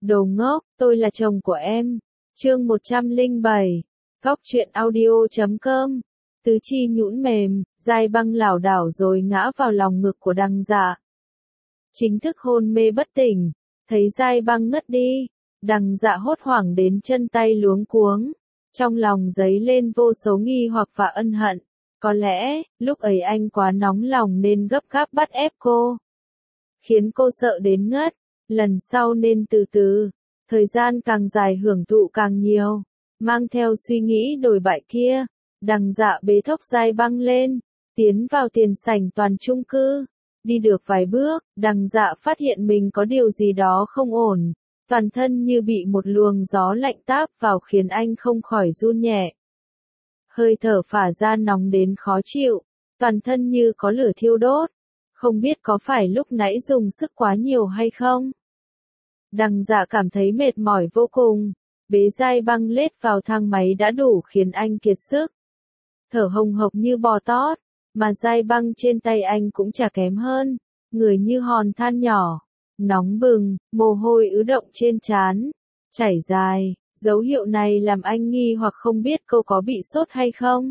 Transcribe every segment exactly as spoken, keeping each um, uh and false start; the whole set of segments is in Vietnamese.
Đồ ngốc, tôi là chồng của em. Chương một trăm lẻ bảy. Góc truyện audio chấm com. Tứ chi nhũn mềm, Giai Băng lảo đảo rồi ngã vào lòng ngực của Đằng Dạ. Chính thức hôn mê bất tỉnh, thấy Giai Băng ngất đi, Đằng Dạ hốt hoảng đến chân tay luống cuống, trong lòng dấy lên vô số nghi hoặc và ân hận. Có lẽ, lúc ấy anh quá nóng lòng nên gấp gáp bắt ép cô, khiến cô sợ đến ngất. Lần sau nên từ từ, thời gian càng dài hưởng thụ càng nhiều. Mang theo suy nghĩ đổi bại kia, Đằng Dạ bế thốc Giai Băng lên, tiến vào tiền sảnh toàn chung cư. Đi được vài bước, Đằng Dạ phát hiện mình có điều gì đó không ổn, toàn thân như bị một luồng gió lạnh táp vào khiến anh không khỏi run nhẹ. Hơi thở phả ra nóng đến khó chịu, toàn thân như có lửa thiêu đốt, không biết có phải lúc nãy dùng sức quá nhiều hay không. Đằng Dạ cảm thấy mệt mỏi vô cùng, bế Giai Băng lết vào thang máy đã đủ khiến anh kiệt sức. Thở hồng hộc như bò tót, mà Giai Băng trên tay anh cũng chả kém hơn, người như hòn than nhỏ, nóng bừng, mồ hôi ứ động trên trán, chảy dài, dấu hiệu này làm anh nghi hoặc không biết cô có bị sốt hay không.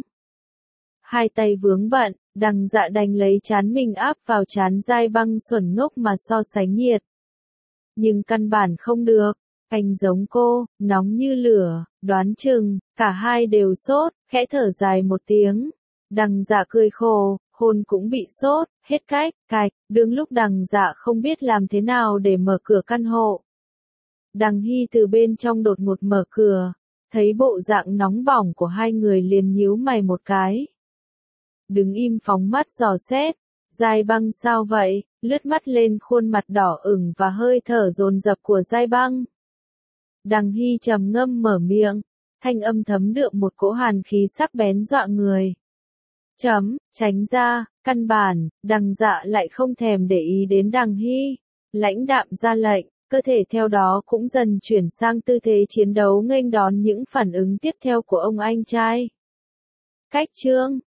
Hai tay vướng bận, Đằng Dạ đành lấy trán mình áp vào trán Giai Băng xuẩn ngốc mà so sánh nhiệt. Nhưng căn bản không được, anh giống cô, nóng như lửa, đoán chừng, cả hai đều sốt, khẽ thở dài một tiếng. Đằng Dạ cười khổ, hôn cũng bị sốt, hết cách, cạch, đứng lúc Đằng Dạ không biết làm thế nào để mở cửa căn hộ. Đằng Hy từ bên trong đột ngột mở cửa, thấy bộ dạng nóng bỏng của hai người liền nhíu mày một cái. Đứng im phóng mắt dò xét, Giai Băng sao vậy, lướt mắt lên khuôn mặt đỏ ửng và hơi thở dồn dập của Giai Băng. Đằng Hy trầm ngâm mở miệng, thanh âm thấm đượm một cỗ hàn khí sắc bén dọa người. Chấm, tránh ra, căn bản, Đằng Dạ lại không thèm để ý đến Đằng Hy, lãnh đạm ra lệnh, cơ thể theo đó cũng dần chuyển sang tư thế chiến đấu nghênh đón những phản ứng tiếp theo của ông anh trai. Cách chương,